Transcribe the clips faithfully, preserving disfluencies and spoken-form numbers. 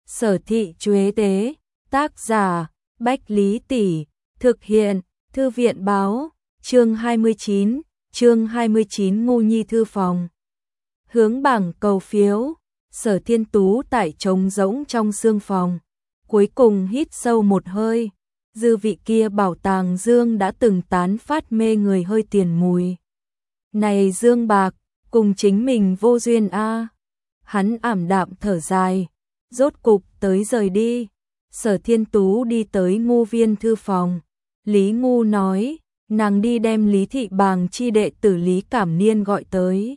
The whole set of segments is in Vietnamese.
Sở Thị Chuế Tế, tác giả Bách Lý Tỷ, thực hiện Thư viện báo, chương hai mươi chín, chương hai mươi chín Ngu Nhi thư phòng. Hướng bảng cầu phiếu, Sở Thiên Tú tại trống rỗng trong sương phòng, cuối cùng hít sâu một hơi, dư vị kia bảo tàng dương đã từng tán phát mê người hơi tiền mùi. Này dương bạc, cùng chính mình vô duyên a. Hắn ảm đạm thở dài, rốt cục tới rời đi. Sở Thiên Tú đi tới Ngu Viên thư phòng. Lý Ngu nói, nàng đi đem Lý Thị Bàng chi đệ tử Lý Cảm Niên gọi tới,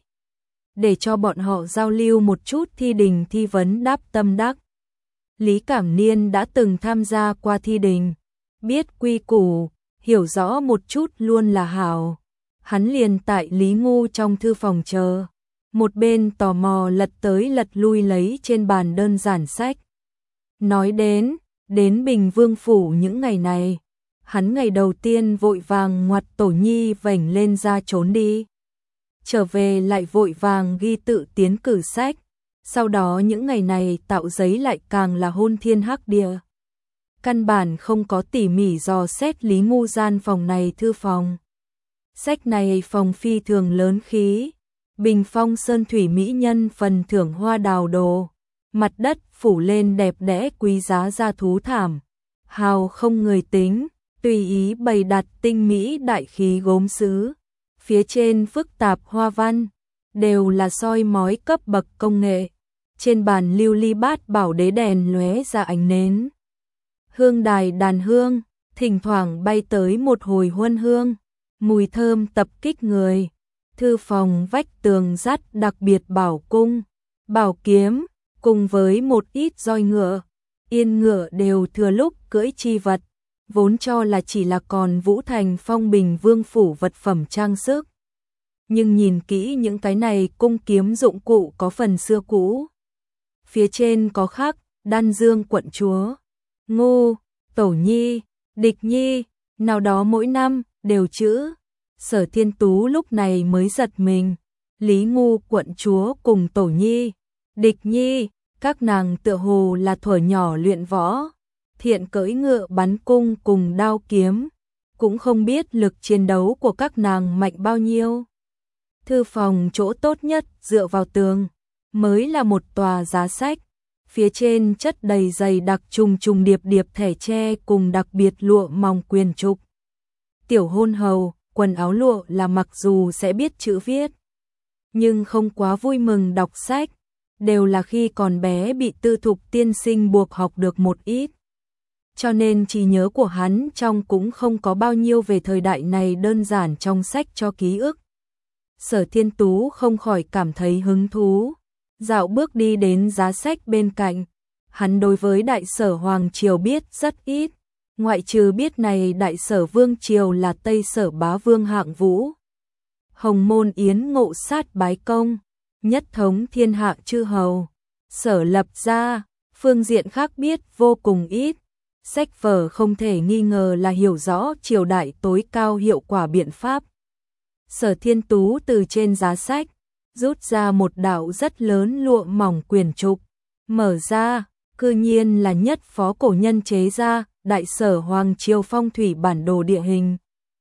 để cho bọn họ giao lưu một chút thi đình thi vấn đáp tâm đắc. Lý Cảm Niên đã từng tham gia qua thi đình, biết quy củ, hiểu rõ một chút luôn là hảo. Hắn liền tại Lý Ngu trong thư phòng chờ, một bên tò mò lật tới lật lui lấy trên bàn đơn giản sách. Nói đến, đến Bình Vương phủ những ngày này, hắn ngày đầu tiên vội vàng ngoặt Tổ Nhi vảnh lên ra trốn đi. Trở về lại vội vàng ghi tự tiến cử sách, sau đó những ngày này tạo giấy lại càng là hôn thiên hắc địa. Căn bản không có tỉ mỉ dò xét Lý Ngu gian phòng này thư phòng. Sách này phòng phi thường lớn khí, bình phong sơn thủy mỹ nhân phần thưởng hoa đào đồ, mặt đất phủ lên đẹp đẽ quý giá gia thú thảm, hào không người tính, tùy ý bày đặt tinh mỹ đại khí gốm sứ, phía trên phức tạp hoa văn, đều là soi mói cấp bậc công nghệ. Trên bàn lưu ly bát bảo đế đèn lóe ra ánh nến. Hương đài đàn hương, thỉnh thoảng bay tới một hồi huân hương, mùi thơm tập kích người. Thư phòng vách tường dắt đặc biệt bảo cung, bảo kiếm, cùng với một ít roi ngựa, yên ngựa đều thừa lúc cưỡi chi vật, vốn cho là chỉ là còn Vũ Thành Phong Bình Vương phủ vật phẩm trang sức. Nhưng nhìn kỹ những cái này cung kiếm dụng cụ có phần xưa cũ. Phía trên có khắc Đan Dương quận chúa, Ngu, Tổ Nhi, Địch Nhi, nào đó mỗi năm đều chữ. Sở Thiên Tú lúc này mới giật mình, Lý Ngu quận chúa cùng Tổ Nhi, Địch Nhi, các nàng tựa hồ là thuở nhỏ luyện võ, thiện cưỡi ngựa bắn cung cùng đao kiếm, cũng không biết lực chiến đấu của các nàng mạnh bao nhiêu. Thư phòng chỗ tốt nhất dựa vào tường, mới là một tòa giá sách, phía trên chất đầy dày đặc trùng trùng điệp điệp thẻ tre cùng đặc biệt lụa mỏng quyền trục. Tiểu hôn hầu, quần áo lụa là mặc dù sẽ biết chữ viết, nhưng không quá vui mừng đọc sách, đều là khi còn bé bị Tư Thục tiên sinh buộc học được một ít. Cho nên trí nhớ của hắn trong cũng không có bao nhiêu về thời đại này đơn giản trong sách cho ký ức. Sở Thiên Tú không khỏi cảm thấy hứng thú, dạo bước đi đến giá sách bên cạnh. Hắn đối với Đại Sở Hoàng Triều biết rất ít, ngoại trừ biết này Đại Sở Vương Triều là Tây Sở Bá Vương Hạng Vũ, Hồng Môn Yến Ngộ Sát Bái Công, nhất thống thiên hạ chư hầu. Sở lập ra, phương diện khác biết vô cùng ít. Sách vở không thể nghi ngờ là hiểu rõ triều đại tối cao hiệu quả biện pháp. Sở Thiên Tú từ trên giá sách rút ra một đạo rất lớn lụa mỏng quyển trục, mở ra, cư nhiên là nhất phó cổ nhân chế ra Đại Sở Hoàng Triều phong thủy bản đồ địa hình.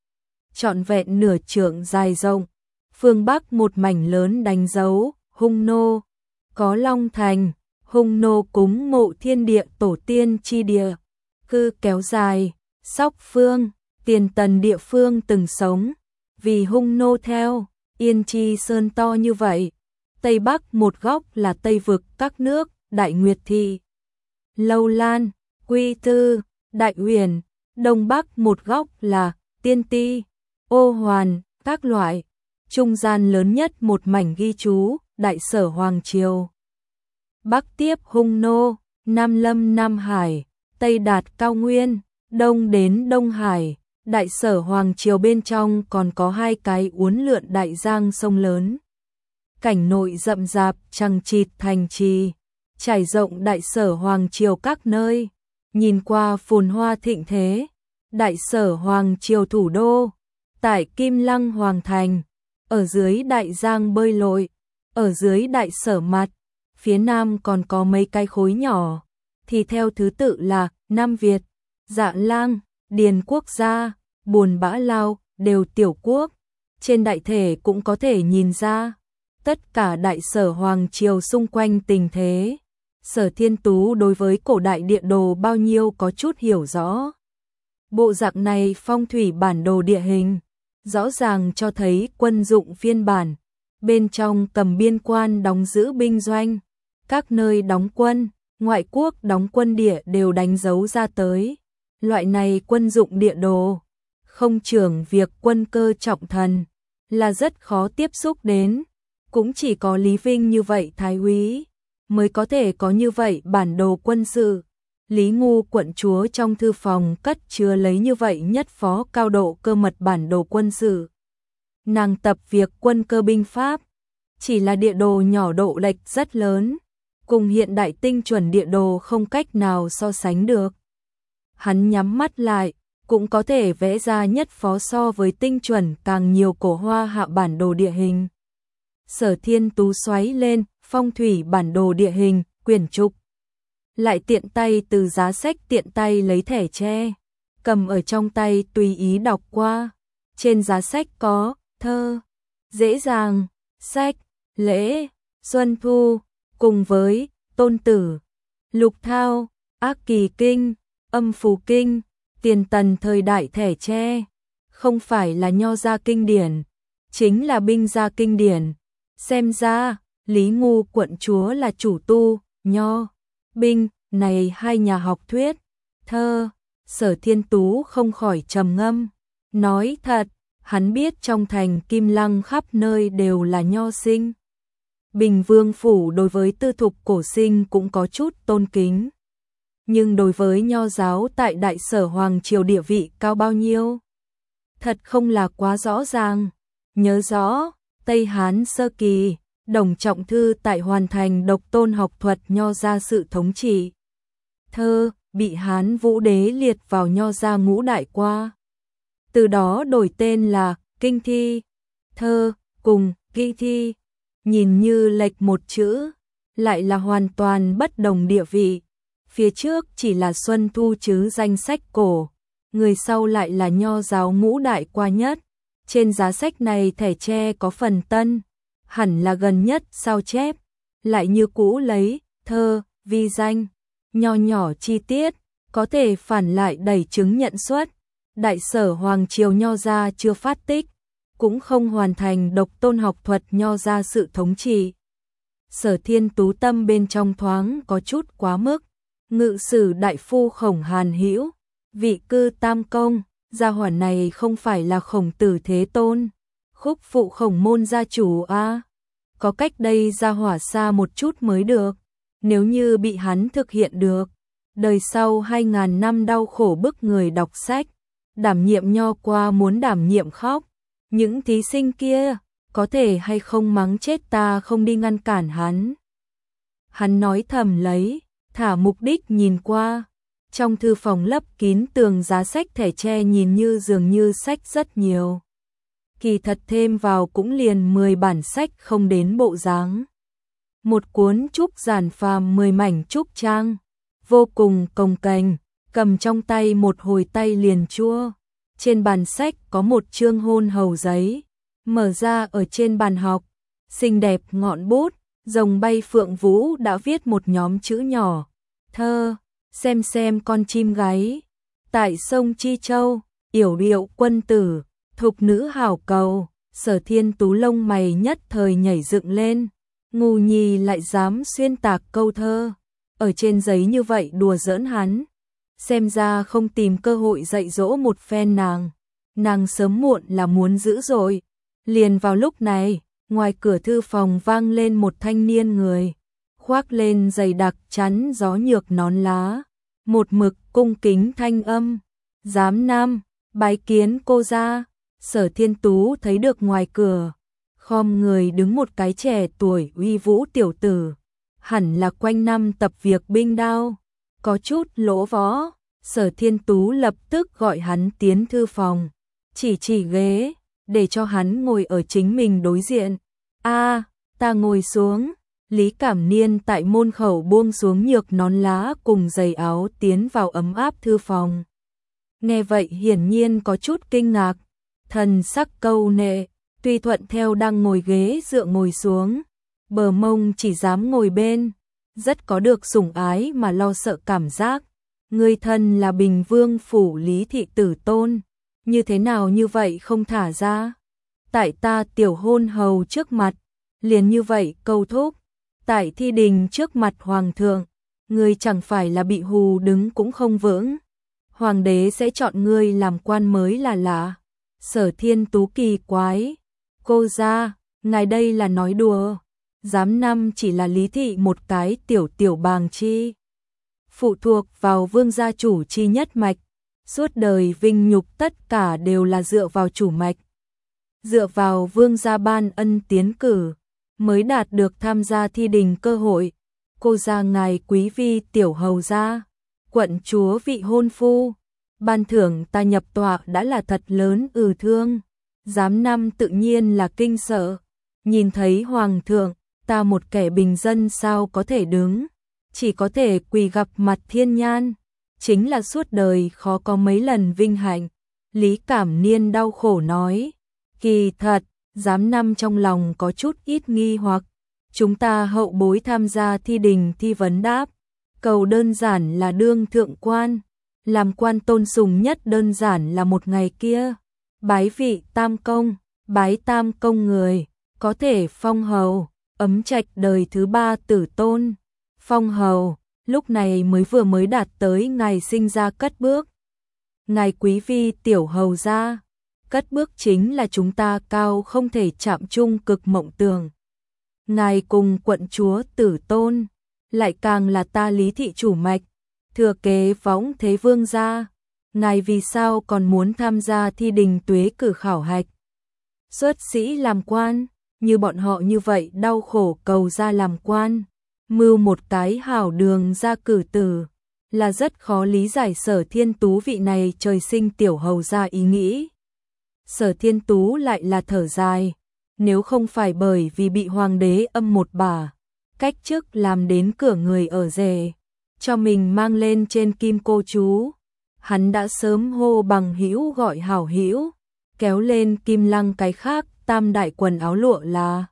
Trọn vẹn nửa trượng dài rộng, phương Bắc một mảnh lớn đánh dấu Hung Nô, có Long Thành, Hung Nô cúng mộ thiên địa tổ tiên chi địa, cư kéo dài, Sóc Phương, Tiền Tần địa phương từng sống, vì Hung Nô theo, Yên Chi Sơn to như vậy. Tây Bắc một góc là Tây Vực các nước, Đại Nguyệt Thị, Lâu Lan, Quy Tư, Đại Huyền, Đông Bắc một góc là Tiên Ti, Ô Hoàn, các loại, trung gian lớn nhất một mảnh ghi chú, Đại Sở Hoàng Triều. Bắc tiếp Hung Nô, Nam lâm Nam Hải, Tây đạt Cao Nguyên, Đông đến Đông Hải. Đại Sở Hoàng Triều bên trong còn có hai cái uốn lượn đại giang sông lớn. Cảnh nội rậm rạp chằng chịt thành trì, trải rộng Đại Sở Hoàng Triều các nơi, nhìn qua phồn hoa thịnh thế. Đại Sở Hoàng Triều thủ đô, tại Kim Lăng Hoàng Thành, ở dưới đại giang bơi lội, ở dưới Đại Sở mặt, phía nam còn có mấy cái khối nhỏ, thì theo thứ tự là Nam Việt, Dạ Lang, Điền Quốc gia, Buồn Bã Lao, đều tiểu quốc. Trên đại thể cũng có thể nhìn ra tất cả đại sở hoàng triều xung quanh tình thế. Sở Thiên Tú đối với cổ đại địa đồ bao nhiêu có chút hiểu rõ. Bộ dạng này phong thủy bản đồ địa hình, rõ ràng cho thấy quân dụng phiên bản, bên trong cầm biên quan đóng giữ binh doanh, các nơi đóng quân, ngoại quốc đóng quân địa đều đánh dấu ra tới. Loại này quân dụng địa đồ, không trưởng việc quân cơ trọng thần, là rất khó tiếp xúc đến, cũng chỉ có Lý Vinh như vậy thái úy mới có thể có như vậy bản đồ quân sự. Lý Ngu quận chúa trong thư phòng cất chứa lấy như vậy nhất phó cao độ cơ mật bản đồ quân sự. Nàng tập việc quân cơ binh pháp, chỉ là địa đồ nhỏ độ lệch rất lớn, cùng hiện đại tinh chuẩn địa đồ không cách nào so sánh được. Hắn nhắm mắt lại, cũng có thể vẽ ra nhất phó so với tinh chuẩn càng nhiều cổ hoa hạ bản đồ địa hình. Sở Thiên Tú xoáy lên phong thủy bản đồ địa hình, quyển trục. Lại tiện tay từ giá sách tiện tay lấy thẻ tre, cầm ở trong tay tùy ý đọc qua. Trên giá sách có thơ, dễ dàng, sách, lễ, xuân thu, cùng với tôn tử, lục thao, ác kỳ kinh, âm phù kinh, tiền tần thời đại thẻ tre. Không phải là nho gia kinh điển, chính là binh gia kinh điển. Xem ra, Lý Ngu quận chúa là chủ tu, nho, binh, này hai nhà học thuyết, thơ. Sở Thiên Tú không khỏi trầm ngâm, nói thật, hắn biết trong thành Kim Lăng khắp nơi đều là nho sinh. Bình Vương phủ đối với tư thục cổ sinh cũng có chút tôn kính, nhưng đối với nho giáo tại đại sở hoàng triều địa vị cao bao nhiêu, thật không là quá rõ ràng. Nhớ rõ, Tây Hán sơ kỳ, Đồng Trọng Thư tại hoàn thành độc tôn học thuật nho gia sự thống trị. Thơ, bị Hán Vũ Đế liệt vào nho gia ngũ đại qua. Từ đó đổi tên là Kinh Thi. Thơ, cùng Kinh Thi, nhìn như lệch một chữ, lại là hoàn toàn bất đồng địa vị. Phía trước chỉ là Xuân Thu chứ danh sách cổ, người sau lại là nho giáo ngũ đại qua nhất. Trên giá sách này thẻ tre có phần tân, hẳn là gần nhất sao chép, lại như cũ lấy thơ, vi danh, nho nhỏ chi tiết, có thể phản lại đẩy chứng nhận xuất. Đại sở hoàng triều nho gia chưa phát tích, cũng không hoàn thành độc tôn học thuật nho gia sự thống trị. Sở Thiên Tú tâm bên trong thoáng có chút quá mức. Ngự sử đại phu Khổng Hàn Hữu, vị cư Tam Công, gia hỏa này không phải là Khổng Tử Thế Tôn, khúc phụ Khổng môn gia chủ a. À? Có cách đây gia hỏa xa một chút mới được. Nếu như bị hắn thực hiện được, đời sau hai ngàn năm đau khổ bức người đọc sách, đảm nhiệm nho qua muốn đảm nhiệm khóc. Những thí sinh kia, có thể hay không mắng chết ta không đi ngăn cản hắn. Hắn nói thầm lấy, thả mục đích nhìn qua. Trong thư phòng lấp kín tường giá sách thẻ tre nhìn như dường như sách rất nhiều. Kỳ thật thêm vào cũng liền mười bản sách không đến bộ dáng. Một cuốn trúc giản phàm mười mảnh trúc trang, vô cùng cồng kềnh, cầm trong tay một hồi tay liền chua. Trên bàn sách có một chương hôn hầu giấy, mở ra ở trên bàn học, xinh đẹp ngọn bút, rồng bay phượng vũ đã viết một nhóm chữ nhỏ. Thơ, xem xem con chim gáy, tại sông Chi Châu, yểu điệu quân tử, thục nữ hảo cầu. Sở Thiên Tú lông mày nhất thời nhảy dựng lên, ngu nhì lại dám xuyên tạc câu thơ, ở trên giấy như vậy đùa giỡn hắn. Xem ra không tìm cơ hội dạy dỗ một phen nàng, nàng sớm muộn là muốn giữ rồi. Liền vào lúc này, ngoài cửa thư phòng vang lên một thanh niên người, khoác lên giày đặc chắn gió nhược nón lá, một mực cung kính thanh âm, giám nam, bái kiến cô gia. Sở Thiên Tú thấy được ngoài cửa, khom người đứng một cái trẻ tuổi uy vũ tiểu tử, hẳn là quanh năm tập việc binh đao, có chút lỗ võ. Sở Thiên Tú lập tức gọi hắn tiến thư phòng, chỉ chỉ ghế, để cho hắn ngồi ở chính mình đối diện. A, ta ngồi xuống, Lý Cảm Niên tại môn khẩu buông xuống nhược nón lá cùng giày áo tiến vào ấm áp thư phòng. Nghe vậy hiển nhiên có chút kinh ngạc, thần sắc câu nệ, tuy thuận theo đang ngồi ghế dựa ngồi xuống, bờ mông chỉ dám ngồi bên, rất có được sủng ái mà lo sợ cảm giác. Người thân là Bình Vương phủ Lý thị tử tôn, như thế nào như vậy không thả ra? Tại ta tiểu hôn hầu trước mặt, liền như vậy câu thúc, tại thi đình trước mặt hoàng thượng, ngươi chẳng phải là bị hù đứng cũng không vững. Hoàng đế sẽ chọn ngươi làm quan mới là lạ. Sở Thiên Tú kỳ quái, cô ra, ngài đây là nói đùa, giám năm chỉ là Lý thị một cái tiểu tiểu bàng chi, phụ thuộc vào vương gia chủ chi nhất mạch, suốt đời vinh nhục tất cả đều là dựa vào chủ mạch, dựa vào vương gia ban ân tiến cử, mới đạt được tham gia thi đình cơ hội. Cô ra ngài quý vi tiểu hầu gia, quận chúa vị hôn phu, ban thưởng ta nhập tọa đã là thật lớn ừ thương. Giám năm tự nhiên là kinh sợ, nhìn thấy hoàng thượng, ta một kẻ bình dân sao có thể đứng, chỉ có thể quỳ gặp mặt thiên nhan, chính là suốt đời khó có mấy lần vinh hạnh. Lý Cảm Niên đau khổ nói, kỳ thật, giám năm trong lòng có chút ít nghi hoặc, chúng ta hậu bối tham gia thi đình thi vấn đáp, cầu đơn giản là đương thượng quan, làm quan tôn sùng nhất đơn giản là một ngày kia, bái vị tam công, bái tam công người, có thể phong hầu, ấm trạch đời thứ ba tử tôn, phong hầu, lúc này mới vừa mới đạt tới ngày sinh ra cất bước. Ngài quý vi tiểu hầu gia, cất bước chính là chúng ta cao không thể chạm chung cực mộng tưởng. Ngài cùng quận chúa tử tôn, lại càng là ta Lý thị chủ mạch, thừa kế võng thế vương gia, ngài vì sao còn muốn tham gia thi đình tuế cử khảo hạch? Xuất sĩ làm quan, như bọn họ như vậy đau khổ cầu ra làm quan, mưu một cái hảo đường ra cử tử, là rất khó lý giải Sở Thiên Tú vị này trời sinh tiểu hầu gia ý nghĩ. Sở Thiên Tú lại là thở dài, nếu không phải bởi vì bị hoàng đế âm một bà, cách chức làm đến cửa người ở rể, cho mình mang lên trên kim cô chú, hắn đã sớm hô bằng hữu gọi hảo hữu, kéo lên kim lăng cái khác tam đại quần áo lụa là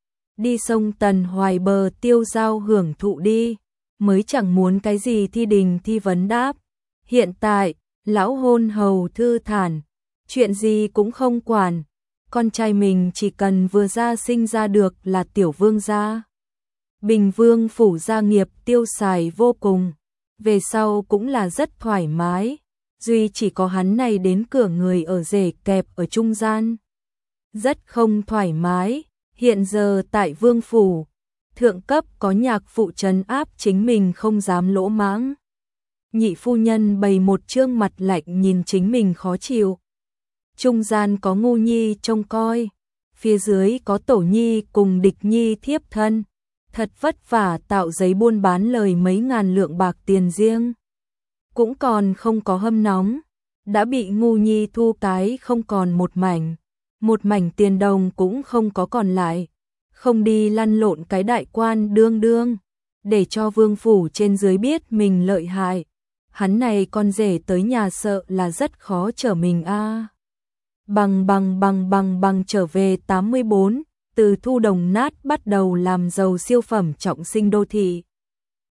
đi sông Tần Hoài bờ tiêu giao hưởng thụ đi, mới chẳng muốn cái gì thi đình thi vấn đáp. Hiện tại, lão hôn hầu thư thản, chuyện gì cũng không quản, con trai mình chỉ cần vừa ra sinh ra được là tiểu vương gia. Bình Vương phủ gia nghiệp tiêu xài vô cùng, về sau cũng là rất thoải mái, duy chỉ có hắn này đến cửa người ở rể kẹp ở trung gian. Rất không thoải mái, hiện giờ tại Vương phủ, thượng cấp có nhạc phụ trấn áp chính mình không dám lỗ mãng. Nhị phu nhân bày một trương mặt lạnh nhìn chính mình khó chịu. Trung gian có Ngu Nhi trông coi, phía dưới có Tổ Nhi cùng Địch Nhi thiếp thân, thật vất vả tạo giấy buôn bán lời mấy ngàn lượng bạc tiền riêng. Cũng còn không có hâm nóng, đã bị Ngu Nhi thu cái không còn một mảnh, một mảnh tiền đồng cũng không có còn lại, không đi lăn lộn cái đại quan đương đương, để cho vương phủ trên dưới biết mình lợi hại. Hắn này con rể tới nhà sợ là rất khó trở mình a. À. Bằng bằng bằng bằng bằng trở về tám mươi bốn, từ thu đồng nát bắt đầu làm giàu siêu phẩm trọng sinh đô thị.